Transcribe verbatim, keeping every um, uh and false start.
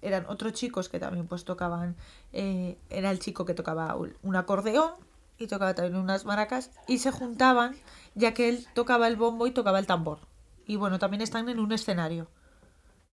eran otros chicos que también pues tocaban, eh, era el chico que tocaba un acordeón y tocaba también unas maracas y se juntaban ya que él tocaba el bombo y tocaba el tambor. Y bueno, también están en un escenario.